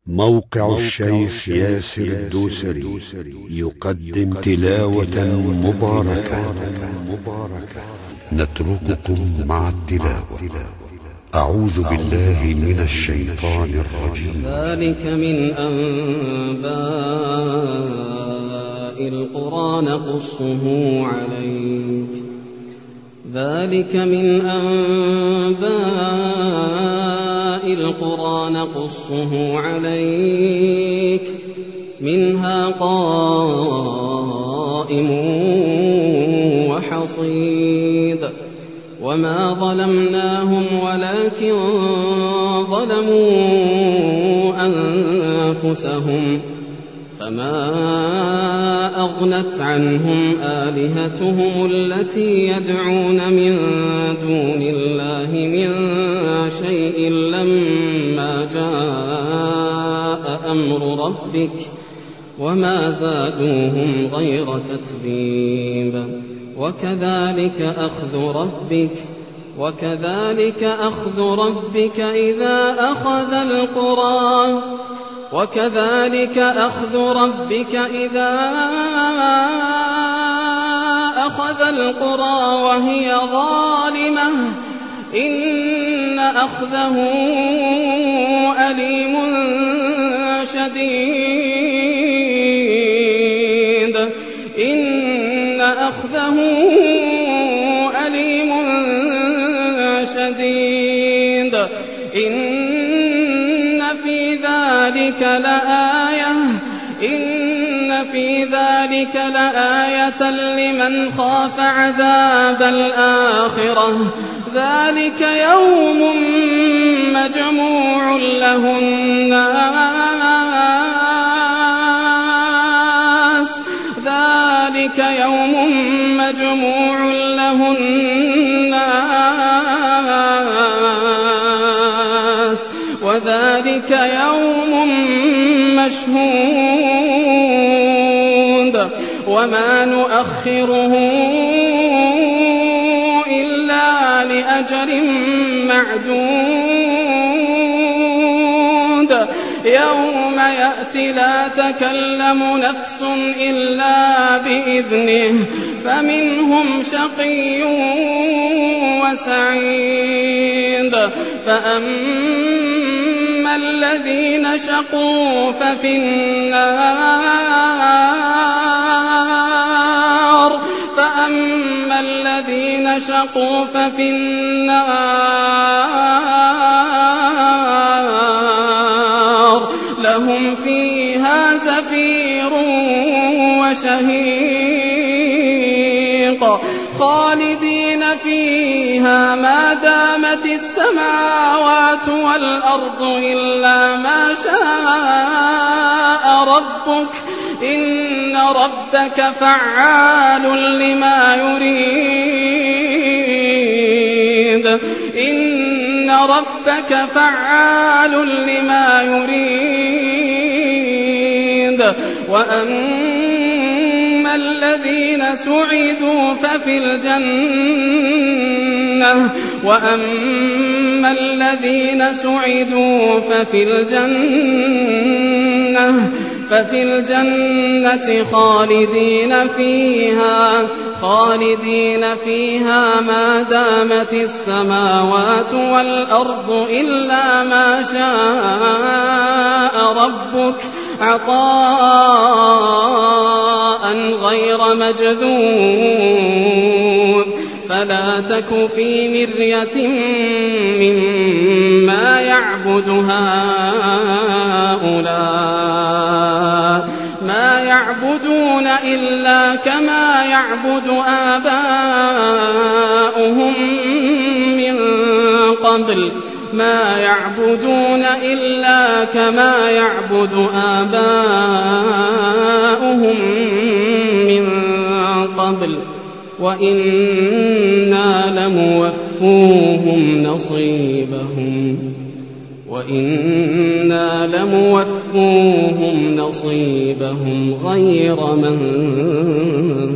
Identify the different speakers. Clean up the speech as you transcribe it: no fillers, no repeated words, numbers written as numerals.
Speaker 1: موقع الشيخ ياسر الدوسري يقدم تلاوة مباركة نترككم مع التلاوة. أعوذ بالله من الشيطان الرجيم.
Speaker 2: ذلك من أنباء القرى نقصه عليك. ذلك من أنباء القرى نقصه عليك منها قائم وحصيد. وما ظلمناهم ولكن ظلموا أنفسهم فما أغنت عنهم آلهتهم التي يدعون من دون الله من شيء لما جاء أمر ربك وما زادوهم غير تتبيب. وكذلك أخذ ربك إذا أخذ القرى وهي ظالمة إن أخذه أليم شديد. إن في ذلك لآية لمن خاف عذاب الآخرة. ذلك يوم مجموع له الناس وذلك يوم مشهود. وما نؤخره إلا لأجل معدود. يوم يأتي لا تكلم نفس إلا بإذنه فمنهم شقي وسعيد. فأما الذين شقوا ففي النار لهم فيها زفير وشهيق خالدين فيها ما دامت السماوات والأرض إلا ما شاء ربك إن ربك فعال لما يريد. وأما الذين سعدوا ففي الجنة خالدين فيها ما دامت السماوات والأرض إلا ما شاء ربك عطاء غير مجذوذ. فلا تك في مرية مما يعبد هؤلاء ما يعبدون إلا كما يعبد آباؤهم من قبل وإنا لموفوهم نصيبهم غير منقوص.